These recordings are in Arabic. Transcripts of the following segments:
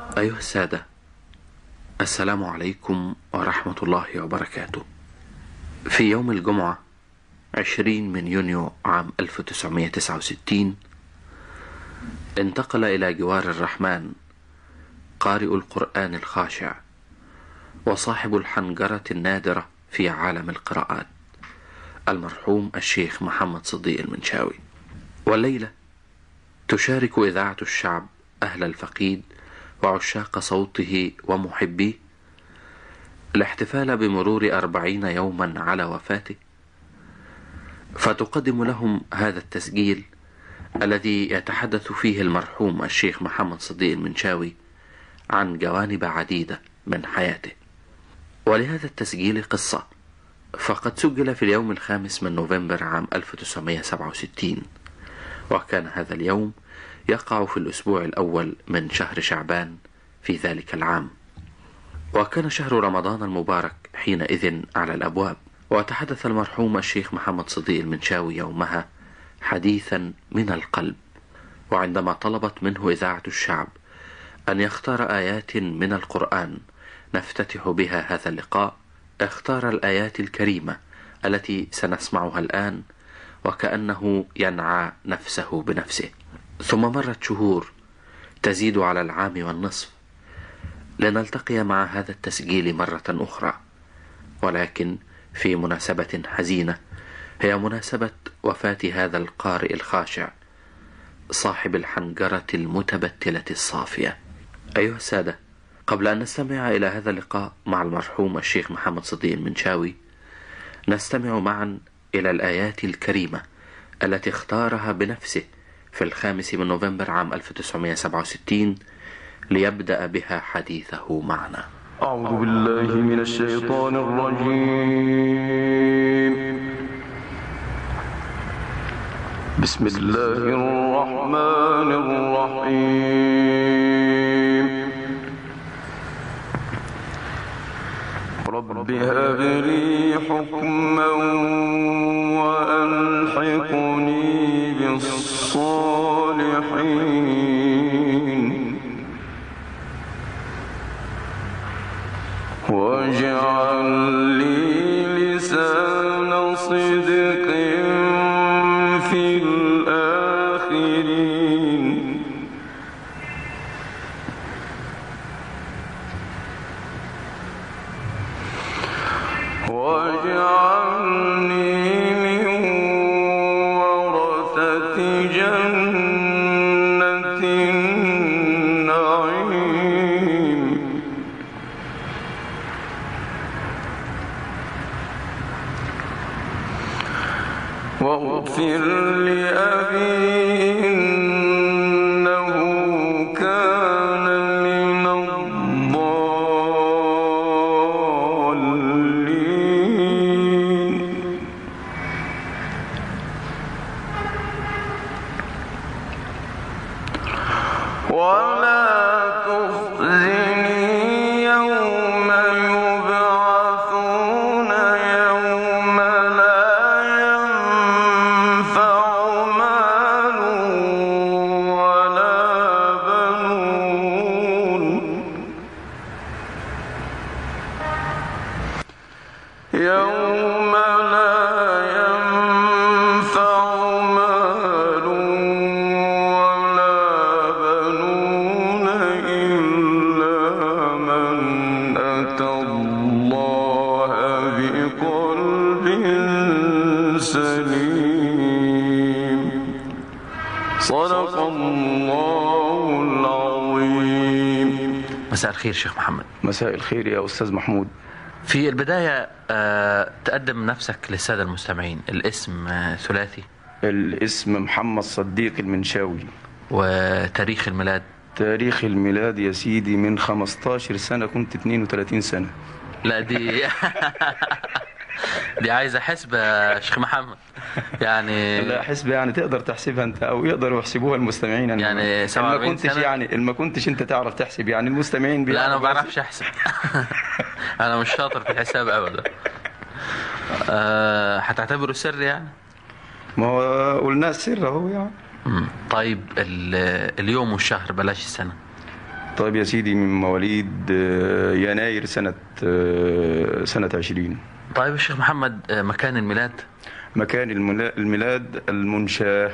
أيها السادة، السلام عليكم ورحمة الله وبركاته. في يوم الجمعة 20 من يونيو عام 1969 انتقل إلى جوار الرحمن قارئ القرآن الخاشع وصاحب الحنجرة النادرة في عالم القراءات، المرحوم الشيخ محمد صديق المنشاوي. والليلة تشارك إذاعة الشعب أهل الفقيد وعشاق صوته ومحبيه الاحتفال بمرور 40 يوما على وفاته، فتقدم لهم هذا التسجيل الذي يتحدث فيه المرحوم الشيخ محمد صديق المنشاوي عن جوانب عديدة من حياته. ولهذا التسجيل قصة، فقد سجل في اليوم 5 من نوفمبر عام 1967، وكان هذا اليوم يقع في الأسبوع الأول من شهر شعبان في ذلك العام، وكان شهر رمضان المبارك حينئذ على الأبواب. وتحدث المرحوم الشيخ محمد صديق المنشاوي يومها حديثا من القلب، وعندما طلبت منه إذاعة الشعب أن يختار آيات من القرآن نفتتح بها هذا اللقاء، اختار الآيات الكريمة التي سنسمعها الآن، وكأنه ينعى نفسه بنفسه. ثم مرت شهور تزيد على العام والنصف لنلتقي مع هذا التسجيل مرة أخرى، ولكن في مناسبة حزينة، هي مناسبة وفاة هذا القارئ الخاشع صاحب الحنجرة المتبتلة الصافية. أيها السادة، قبل أن نستمع إلى هذا اللقاء مع المرحوم الشيخ محمد صديق المنشاوي، نستمع معا إلى الآيات الكريمة التي اختارها بنفسه في 5 من نوفمبر عام 1967 ليبدأ بها حديثه معنا. أعوذ بالله من الشيطان الرجيم. بسم الله الرحمن الرحيم. رب هب لي حكما وألحقني بالصالحين واجعل لي لسان صدق في الآخرين واجعلني من ورثة جنة النعيم واغفر لأبي إنه كان من الضالين ولا تخزني يوم يبعثون يوم لا ينفع مال ولا بنون يوم لا ينفع مال ولا بنون إلا من أتى الله بقلب سليم. صدق الله العظيم. مساء الخير شيخ محمد. مساء الخير يا أستاذ محمود. في البداية تقدم نفسك للسادة المستمعين. الاسم ثلاثي؟ الاسم محمد صديق المنشاوي. وتاريخ الميلاد؟ تاريخ الميلاد يا سيدي من 15 سنة كنت 32 سنة. لا دي دي عايزة حسبة يا شيخ محمد يعني. لا حسبة يعني تقدر تحسبها انت او يقدروا يحسبوها المستمعين يعني 47 سنة يعني ما كنتش انت تعرف تحسب يعني المستمعين لا انا ما بعرفش احسب انا مش شاطر في الحساب ابدا. هتعتبره سر يعني؟ ما هو قلنا السر اهو يعني. طيب اليوم والشهر بلاش السنة. طيب يا سيدي، من مواليد يناير سنة 20. طيب الشيخ محمد، مكان الميلاد؟ مكان الميلاد المنشاة،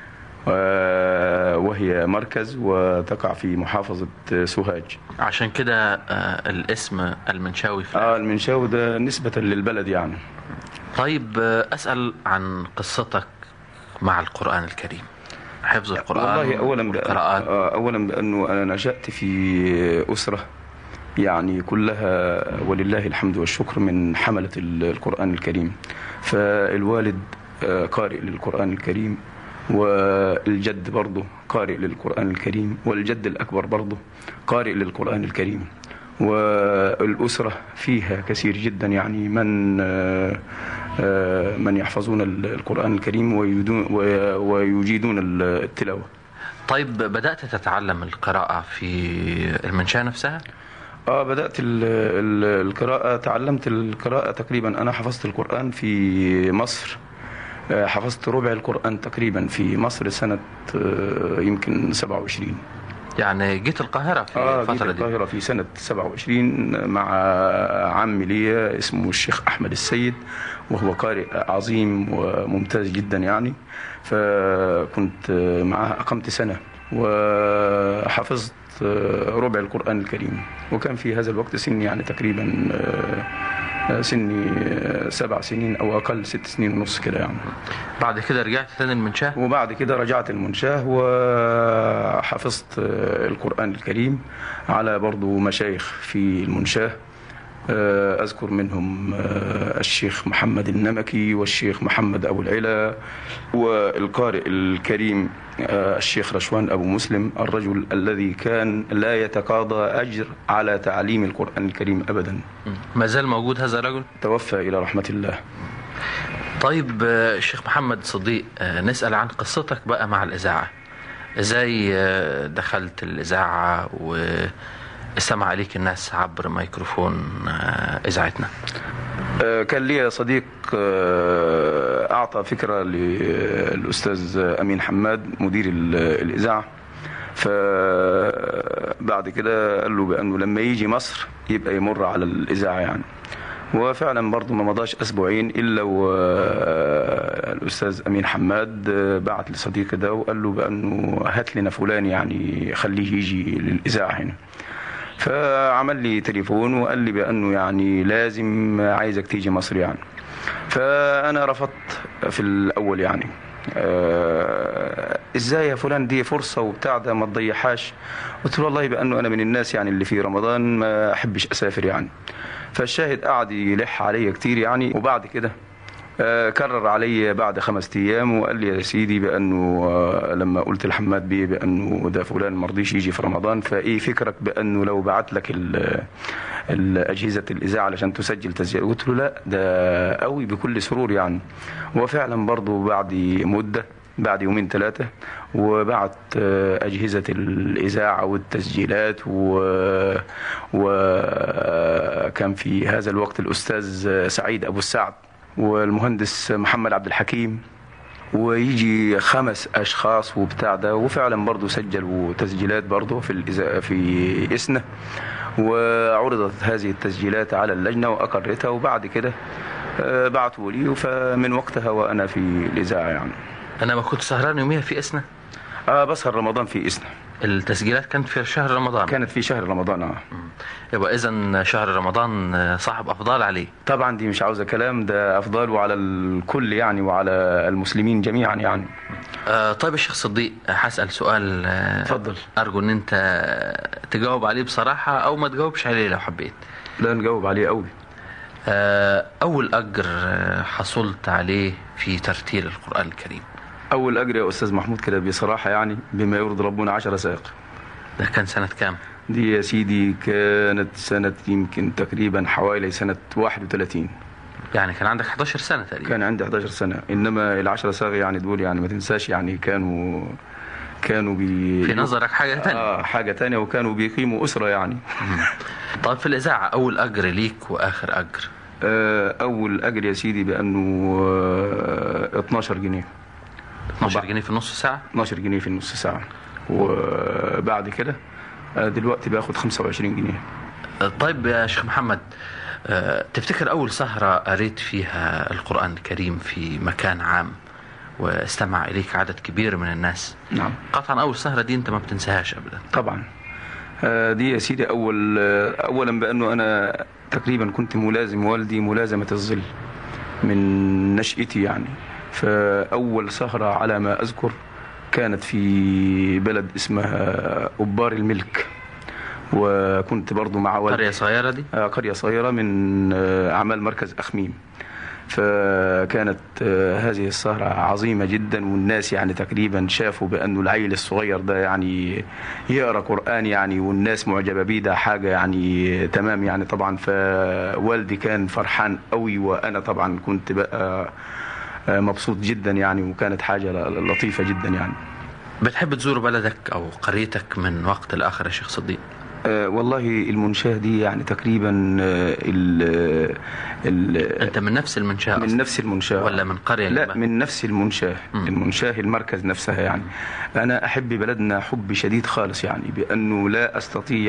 وهي مركز وتقع في محافظة سوهاج. عشان كده الاسم المنشاوي المنشاوي ده نسبة للبلد يعني. طيب أسأل عن قصتك مع القرآن الكريم، حفظ القرآن والله أولا بأنه أنا نشأت في أسرة يعني كلها ولله الحمد والشكر من حملة القرآن الكريم. فالوالد قارئ للقرآن الكريم، والجد برضه قارئ للقرآن الكريم، والجد الأكبر برضه قارئ للقرآن الكريم. والأسرة فيها كثير جدا يعني من يحفظون القرآن الكريم ويجيدون التلاوة. طيب بدأت تتعلم القراءة في المنشاة نفسها؟ بدأت القراءة، تعلمت القراءة تقريبا. أنا حفظت القرآن في مصر، حفظت ربع القرآن تقريبا في مصر سنة يمكن 27. يعني جيت القاهرة في الفترة جيت القاهرة في سنة 27 مع عمي لي اسمه الشيخ أحمد السيد، وهو قارئ عظيم وممتاز جدا يعني. فكنت معه أقمت سنة وحفظت ربع القرآن الكريم، وكان في هذا الوقت سني يعني تقريبا سني 7 سنين أو أقل، 6 سنين ونص كده يعني. بعد كده رجعت ثاني المنشاة؟ وبعد كده رجعت المنشاة وحفظت القرآن الكريم على برضو مشايخ في المنشاة. أذكر منهم الشيخ محمد النمكي والشيخ محمد أبو العلا، والقارئ الكريم الشيخ رشوان أبو مسلم، الرجل الذي كان لا يتقاضى أجر على تعليم القرآن الكريم أبدا. ما زال موجود هذا الرجل؟ توفى إلى رحمة الله. طيب الشيخ محمد صديق، نسأل عن قصتك بقى مع الإذاعة. إزاي دخلت الإذاعة واستمع عليك الناس عبر ميكروفون إذاعتنا؟ كان لي صديق أعطى فكرة للأستاذ أمين حماد مدير الإذاعة، فبعد كده قال له بأنه لما يجي مصر يبقى يمر على الإذاعة يعني. وفعلا برضه ما مضاش أسبوعين إلا والأستاذ أمين حماد بعت لصديقي ده وقال له بأنه هات لنا فلان يعني خليه يجي للإذاعة هنا. فعمل لي تليفون وقال لي بأنه يعني لازم عايزك تيجي مصر يعني. فأنا رفضت في الأول يعني، ازاي يا فلان، دي فرصة وبتاع ده ما تضيعهاش. قلت له والله بأنه أنا من الناس يعني اللي في رمضان ما أحبش أسافر يعني. فالشاهد قعد يلح علي كتير يعني، وبعد كده كرر علي بعد 5 أيام وقال لي يا سيدي بأنه لما قلت لحماد بيه بأنه ده فلان مرضيش يجي في رمضان، فإيه فكرك بأنه لو بعت لك الأجهزة الإذاعة علشان تسجل تسجيل؟ قلت له لا، ده قوي بكل سرور يعني. وفعلا برضو بعد مدة، بعد 2-3 وبعت أجهزة الإذاعة والتسجيلات وكان في هذا الوقت الأستاذ سعيد أبو السعد والمهندس محمد عبد الحكيم، ويجي 5 أشخاص وبتاع ده. وفعلا برضو سجلوا تسجيلات برضو في إسنا، وعرضت هذه التسجيلات على اللجنة وأقرتها، وبعد كده بعتوا لي، فمن وقتها وأنا في الإذاعة يعني. أنا ما كنت سهران يوميها في إسنا؟ بسهر رمضان في إسنا. التسجيلات كانت في شهر رمضان؟ كانت في شهر رمضان. يبقى إذن شهر رمضان صاحب أفضال عليه؟ طبعا دي مش عاوزة كلام، ده أفضاله على الكل يعني وعلى المسلمين جميعا يعني. طيب الشيخ صديق، هسأل سؤال اتفضل. أرجو أن أنت تجاوب عليه بصراحة أو ما تجاوبش عليه لو حبيت. لا، نجاوب عليه قوي. أول أجر حصلت عليه في ترتيل القرآن الكريم؟ أول أجر يا أستاذ محمود كده بصراحة يعني بما يرضي ربنا 10 ساق. ده كان سنة كام؟ دي يا سيدي كانت سنة يمكن تقريبا حوالي سنة 31. يعني كان عندك 11 سنة تقريبا؟ كان عندي 11 سنة، إنما ال10 ساق يعني دول يعني ما تنساش يعني كانوا في نظرك حاجة تانية. حاجة تانية، وكانوا بيقيموا أسرة يعني. طيب في الإذاعة أول أجر ليك وآخر أجر؟ أول أجر يا سيدي بأنه 12 جنيه. 12 جنيه في النص ساعة؟ 12 جنيه في النص ساعة. وبعد كده دلوقتي باخد 25 جنيه. طيب يا شيخ محمد، تفتكر أول سهرة قريت فيها القرآن الكريم في مكان عام واستمع إليك عدد كبير من الناس؟ نعم قطعا أول سهرة دي أنت ما بتنساهاش أبدا. طبعا. دي يا سيدي أولا بأنه أنا تقريبا كنت ملازم والدي ملازمة الظل من نشأتي يعني. فأول سهرة على ما أذكر كانت في بلد اسمها أبار الملك، وكنت برضو مع والدي. قرية صغيرة دي؟ قرية صغيرة من أعمال مركز أخميم. فكانت هذه السهرة عظيمة جدا، والناس يعني تقريبا شافوا بأنه العيل الصغير ده يعني يقرأ قرآن يعني، والناس معجبة بيه، ده حاجة يعني تمام يعني طبعا. فوالدي كان فرحان قوي، وأنا طبعا كنت بقى مبسوط جدا يعني، وكانت حاجة لطيفة جدا يعني. بتحب تزور بلدك أو قريتك من وقت لآخر يا شيخ صديق؟ والله المنشاه دي يعني تقريبا أنت من نفس المنشاه من نفس المنشاه ولا من قرية؟ لا، من نفس المنشاه. المنشاه المركز نفسها يعني. أنا أحب بلدنا حب شديد خالص يعني، بأنه لا أستطيع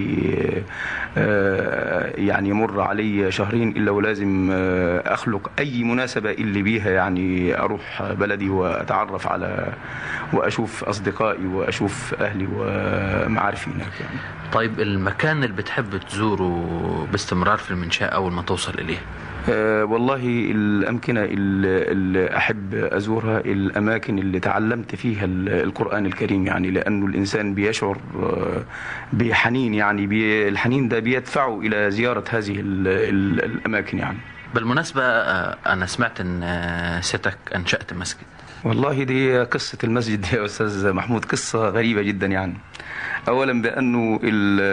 يعني يمر علي شهرين إلا ولازم أخلق أي مناسبة اللي بيها يعني أروح بلدي وأتعرف على وأشوف أصدقائي وأشوف أهلي ومعارفي هناك يعني. طيب المكان اللي بتحب تزوره باستمرار في المنشاة أول ما توصل إليه؟ والله الأمكنة اللي أحب أزورها الأماكن اللي تعلمت فيها القرآن الكريم يعني، لأنه الإنسان بيشعر بحنين يعني، الحنين ده بيدفعه إلى زيارة هذه الأماكن يعني. بالمناسبة أنا سمعت أن ستك أنشأت مسجد. والله دي قصة المسجد يا أستاذ محمود قصة غريبة جدا يعني. أولا بأنه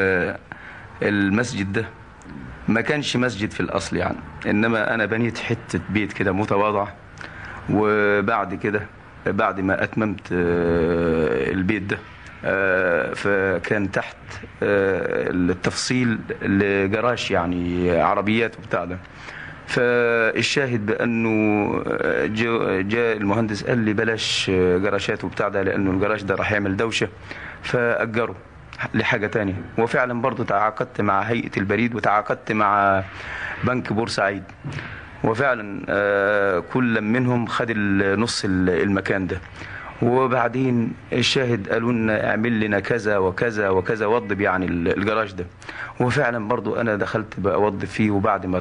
المسجد ده ما كانش مسجد في الأصل يعني، إنما أنا بنيت حتة بيت كده متواضع، وبعد كده بعد ما أتممت البيت ده فكان تحت التفصيل لجراج يعني عربيات وبتاع ده. فالشاهد بأنه جاء المهندس قال لي بلاش جراشات وبتاع ده، لأنه الجراج ده راح يعمل دوشة، فأجره لحاجة تانية. وفعلا برضو تعاقدت مع هيئة البريد وتعاقدت مع بنك بورسعيد، وفعلا كل منهم خد نص المكان ده. وبعدين الشاهد قالوا لنا اعمل لنا كذا وكذا وكذا، وضب يعني الجراج ده. وفعلا برضو انا دخلت بوضب فيه، وبعد ما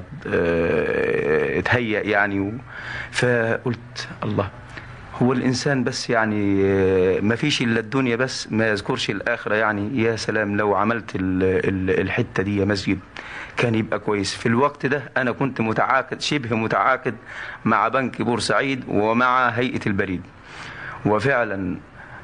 اتهيأ يعني فقلت الله، هو الإنسان بس يعني ما فيش إلا الدنيا بس ما يذكرش الآخرة يعني. يا سلام لو عملت الحتة دي مسجد كان يبقى كويس. في الوقت ده أنا كنت متعاقد شبه متعاقد مع بنك بورسعيد ومع هيئة البريد، وفعلا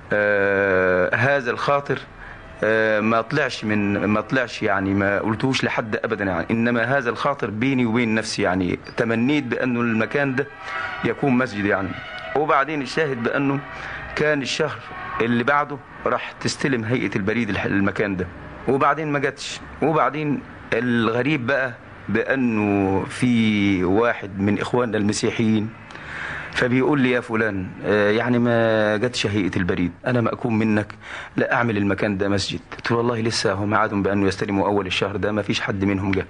هذا الخاطر ما طلعش يعني، ما قلتوش لحد أبدا يعني، إنما هذا الخاطر بيني وبين نفسي يعني. تمنيت بأنه المكان ده يكون مسجد يعني. وبعدين الشاهد بأنه كان الشهر اللي بعده راح تستلم هيئة البريد المكان ده، وبعدين ما جاتش. وبعدين الغريب بقى بأنه في واحد من إخواننا المسيحيين فبيقول لي يا فلان يعني ما جاتش هيئة البريد، أنا مأكون منك لا أعمل المكان ده مسجد. قلت له والله لسه هم عادهم بأنه يستلموا أول الشهر ده، ما فيش حد منهم جاء.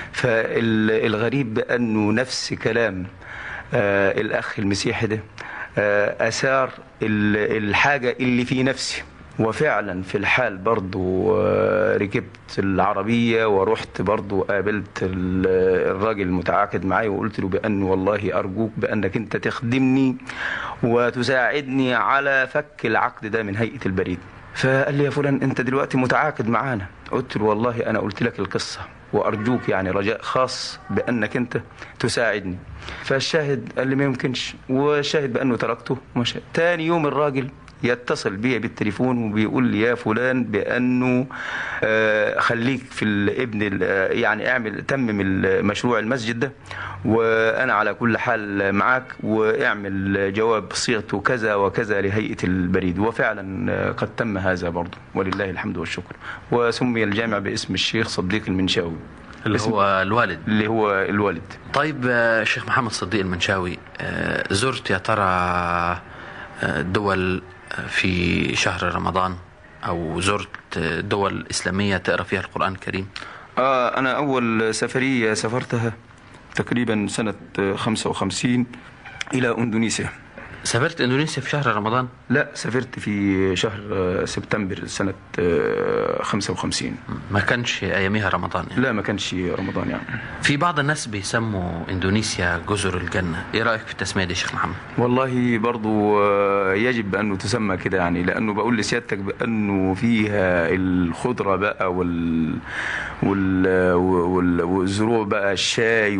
فالغريب بأنه نفس كلام الأخ المسيحي ده أثار الحاجة اللي في نفسي. وفعلا في الحال برضو ركبت العربية ورحت برضو قابلت الراجل المتعاقد معي، وقلت له بأنه والله أرجوك بأنك أنت تخدمني وتساعدني على فك العقد ده من هيئة البريد. فقال لي يا فلان أنت دلوقتي متعاقد معانا. قلت له والله أنا قلت لك القصة وأرجوك يعني رجاء خاص بأنك أنت تساعدني. فالشاهد قال لي ما يمكنش، والشاهد بأنه تركته ومشى. تاني يوم الراجل يتصل بي بالتليفون وبيقول لي يا فلان بأنه خليك في الابن يعني اعمل تمم المشروع المسجد ده، وأنا على كل حال معاك، واعمل جواب صيغته كذا وكذا لهيئة البريد. وفعلا قد تم هذا برضه ولله الحمد والشكر. وسمي الجامع باسم الشيخ صديق المنشاوي اللي هو الوالد. طيب الشيخ محمد صديق المنشاوي، زرت يا ترى دول في شهر رمضان؟ أو زرت دول إسلامية تقرأ فيها القرآن الكريم؟ أنا أول سفرية سافرتها تقريبا سنة 55 إلى أندونيسيا. سافرت إندونيسيا في شهر رمضان؟ لا، سافرت في شهر سبتمبر سنة 55. ما كانش أياميها رمضان يعني؟ لا، ما كانش رمضان يعني. في بعض الناس بيسموا إندونيسيا جزر الجنة، إيه رأيك في التسمية دي شيخ محمد؟ والله برضو يجب أنه تسمى كده يعني، لأنه بقول لسيادتك بأنه فيها الخضرة بقى والزروع بقى، الشاي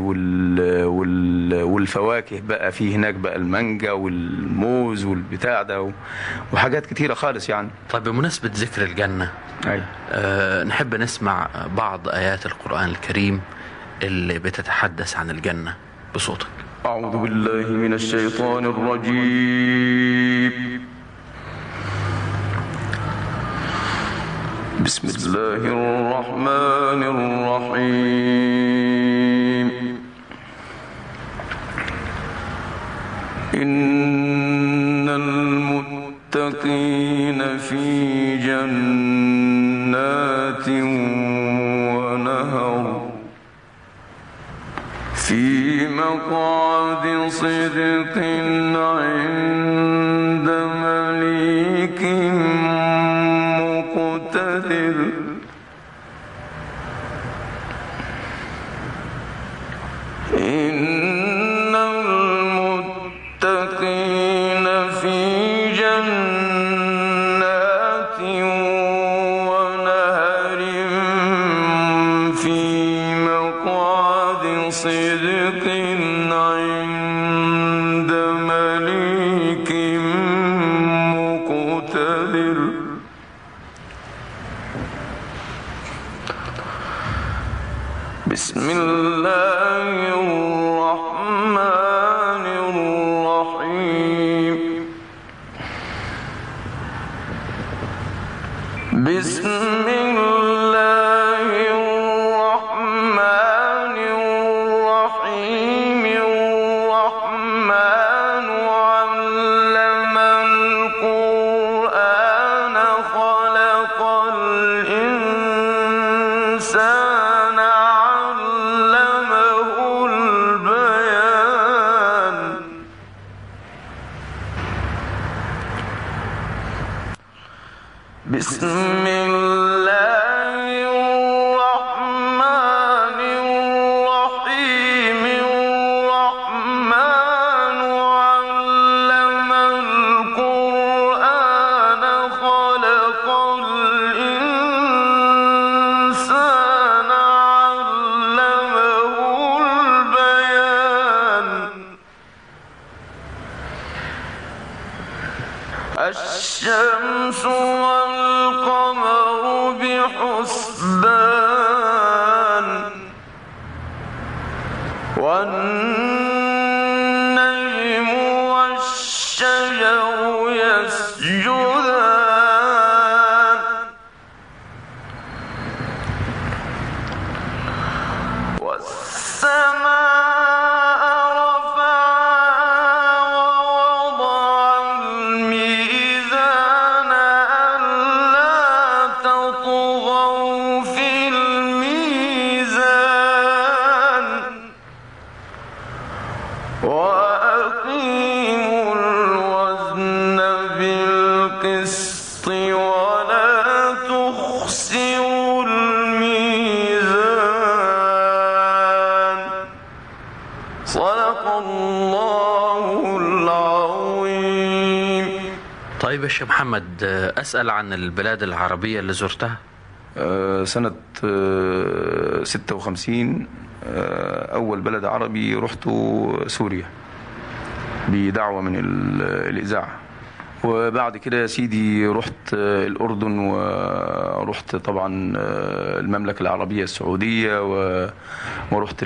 والفواكه بقى، في هناك بقى المانجا والموز والبتاع ده وحاجات كتيرة خالص يعني. طيب بمناسبة ذكر الجنة، نحب نسمع بعض آيات القرآن الكريم اللي بتتحدث عن الجنة بصوتك. أعوذ بالله من الشيطان الرجيم. بسم الله الرحمن الرحيم. إن المتقين في جنات ونهر في مقعد صدق عند مليك مقتدر. إن المتقين في جنات ونهر في مقعد صدق عند مليك مقتدر. بسم الله الرحمن الرحيم. بسم الله الرحمن الرحيم. الرحمن علم القرآن خلق الإنسان علمه البيان. بسم الله الرحمن الرحيم. الرحمن علم القرآن خلق الإنسان علمه البيان. الشمس والقمر بحسبان والنجم والشجر يسجدان والسماء رفعها ووضع الميزان ألا تطغوا في الميزان وأقيموا الوزن بالقسط ولا تخسروا الميزان. صدق الله العظيم. طيب يا شيخ محمد، أسأل عن البلاد العربية اللي زرتها؟ سنة 56 أول بلد عربي رحته سوريا بدعوة من الإذاعة. وبعد كده يا سيدي رحت الأردن، ورحت طبعا المملكة العربية السعودية، ورحت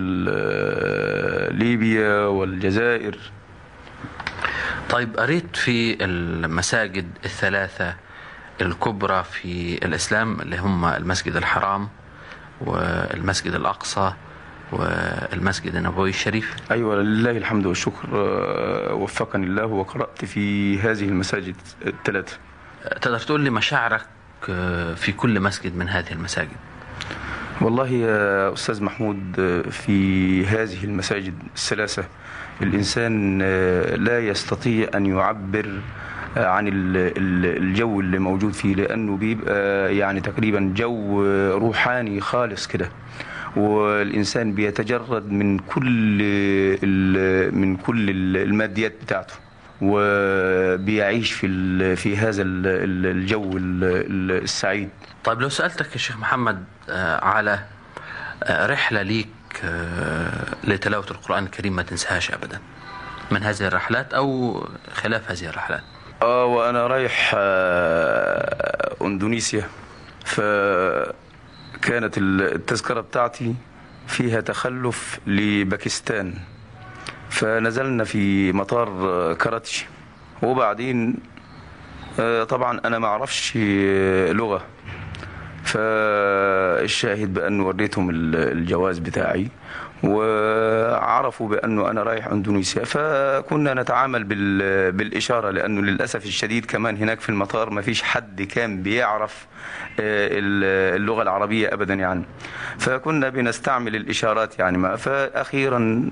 ليبيا والجزائر. طيب قريت في المساجد الثلاثة الكبرى في الإسلام اللي هم المسجد الحرام والمسجد الأقصى والمسجد النبوي الشريف؟ أيوة، لله الحمد والشكر، وفقني الله وقرأت في هذه المساجد الثلاثة. تقدر تقول لي مشاعرك في كل مسجد من هذه المساجد؟ والله يا أستاذ محمود، في هذه المساجد الثلاثة الإنسان لا يستطيع أن يعبر عن الجو اللي موجود فيه، لأنه بيبقى يعني تقريبا جو روحاني خالص كده، والإنسان بيتجرد من كل الماديات بتاعته، وبيعيش في هذا الجو السعيد. طيب لو سألتك يا شيخ محمد على رحلة ليك لتلاوة القرآن الكريم ما تنساهاش أبدا، من هذه الرحلات أو خلاف هذه الرحلات؟ وأنا رايح أندونيسيا، فكانت التذكرة بتاعتي فيها تخلف لباكستان، فنزلنا في مطار كراتشي، وبعدين طبعا أنا ما أعرفش لغة، فالشاهد بأنه وريتهم الجواز بتاعي وعرفوا بأنه أنا رايح أندونيسيا، فكنا نتعامل بالإشارة، لأنه للأسف الشديد كمان هناك في المطار ما فيش حد كان بيعرف اللغة العربية أبدا يعني، فكنا بنستعمل الإشارات يعني. فأخيرا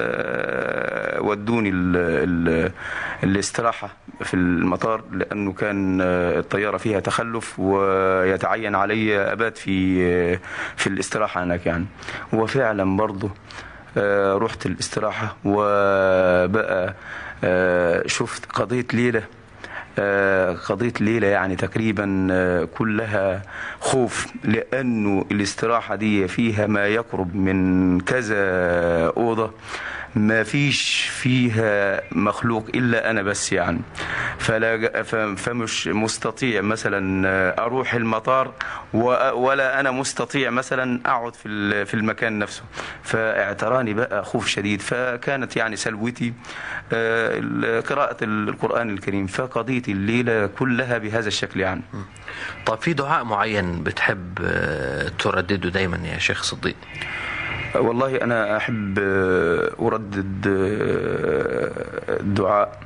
ودوني الاستراحة في المطار، لأنه كان الطيارة فيها تخلف ويتعين علي أبات في الاستراحة هناك يعني. وفعلا برضه رحت الاستراحة، وبقى شفت قضيت ليلة يعني تقريبا كلها خوف، لأنه الاستراحة دي فيها ما يقرب من كذا أوضة، ما فيش فيها مخلوق إلا أنا بس يعني، فمش مستطيع مثلا أروح المطار، ولا أنا مستطيع مثلا أقعد في المكان نفسه، فاعتراني بقى خوف شديد. فكانت يعني سلوتي قراءة القرآن الكريم، فقضيت الليلة كلها بهذا الشكل يعني. طب في دعاء معين بتحب تردده دايما يا شيخ صديق؟ والله أنا أحب أردد الدعاء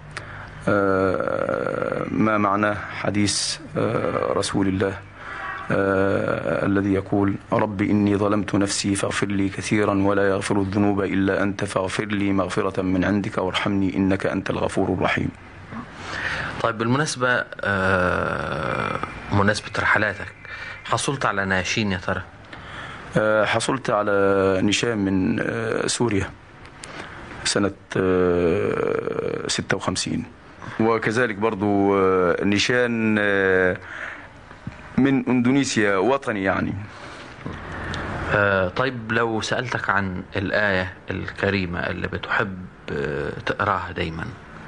ما معناه حديث رسول الله الذي يقول: رب إني ظلمت نفسي فاغفر لي كثيرا ولا يغفر الذنوب إلا أنت فاغفر لي مغفرة من عندك وارحمني إنك أنت الغفور الرحيم. طيب بالمناسبة مناسبة رحلاتك، حصلت على ناشين يا ترى؟ حصلت على نشان من سوريا سنة 56، وكذلك برضو نشان من أندونيسيا وطني يعني. طيب لو سألتك عن الآية الكريمة اللي بتحب تقراها دايما؟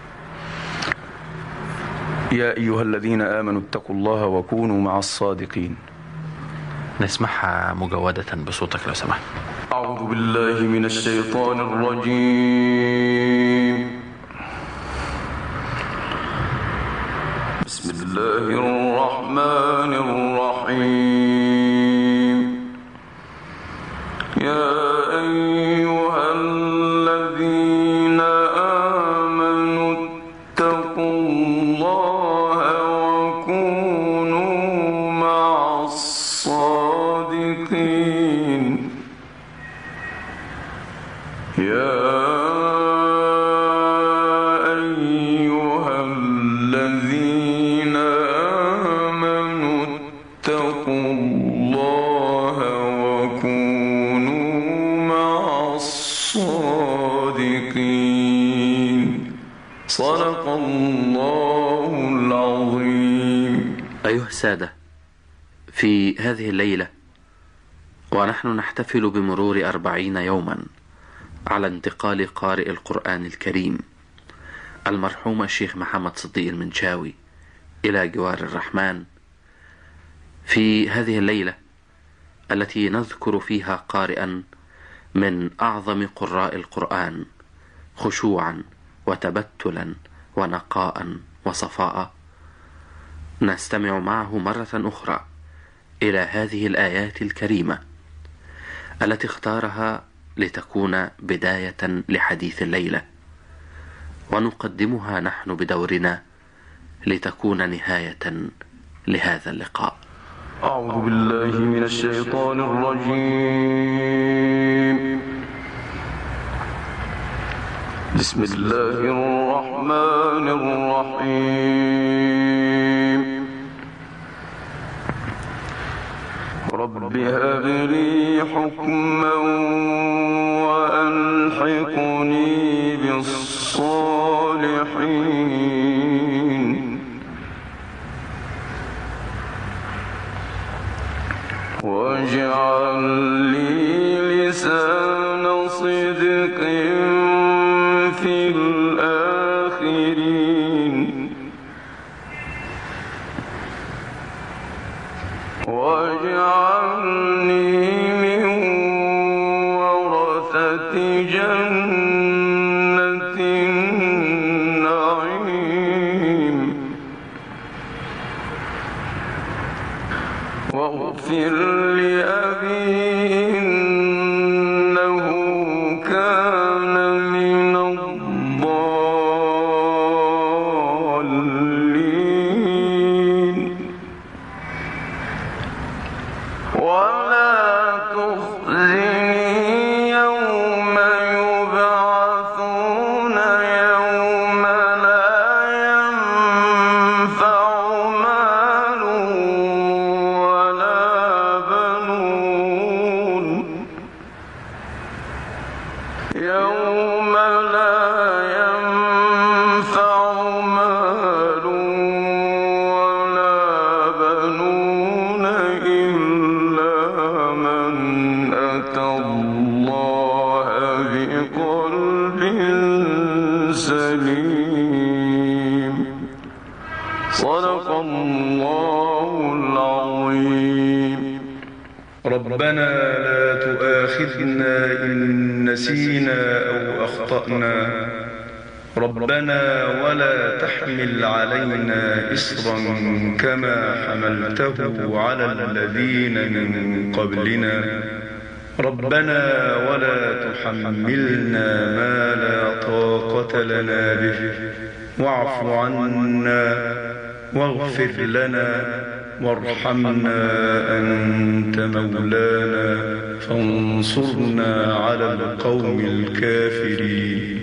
يا أيها الذين آمنوا اتقوا الله وكونوا مع الصادقين. نسمعها مجودة بصوتك لو سمحت. أعوذ بالله من الشيطان الرجيم. بسم الله الرحمن الرحيم. يا أيها الذين آمنوا اتقوا الله وكونوا مع الصادقين. يا أيها الذين آمنوا اتقوا الله وكونوا مع الصادقين. صدق الله العظيم. أيها السادة، في هذه الليلة ونحن نحتفل بمرور 40 يوما على انتقال قارئ القرآن الكريم المرحوم الشيخ محمد صديق المنشاوي إلى جوار الرحمن، في هذه الليلة التي نذكر فيها قارئا من أعظم قراء القرآن خشوعا وتبتلا ونقاء وصفاء، نستمع معه مرة أخرى إلى هذه الآيات الكريمة التي اختارها لتكون بداية لحديث الليلة، ونقدمها نحن بدورنا لتكون نهاية لهذا اللقاء. أعوذ بالله من الشيطان الرجيم. بسم الله الرحمن الرحيم. رب هب لي حكما وألحقني بالصالحين واجعل لي لسان صدق في الآخرين واجعلني من ورثة جنة النعيم واغفر لأبي إنه كان من الضالين ولا تخزني يوم يبعثون يوم لا ينفع مال ولا بنون يوم لا ينفع مال ولا بنون إلا من أتى الله بقلب سليم. صدق الله العظيم. ربنا لا تؤاخذنا إن نسينا أو أخطأنا ربنا ولا تحمل علينا إصرا كما حملته على الذين من قبلنا ربنا ولا تحملنا ما لا طاقة لنا به واعف عنا واغفر لنا وارحمنا أنت مولانا فانصرنا على القوم الكافرين.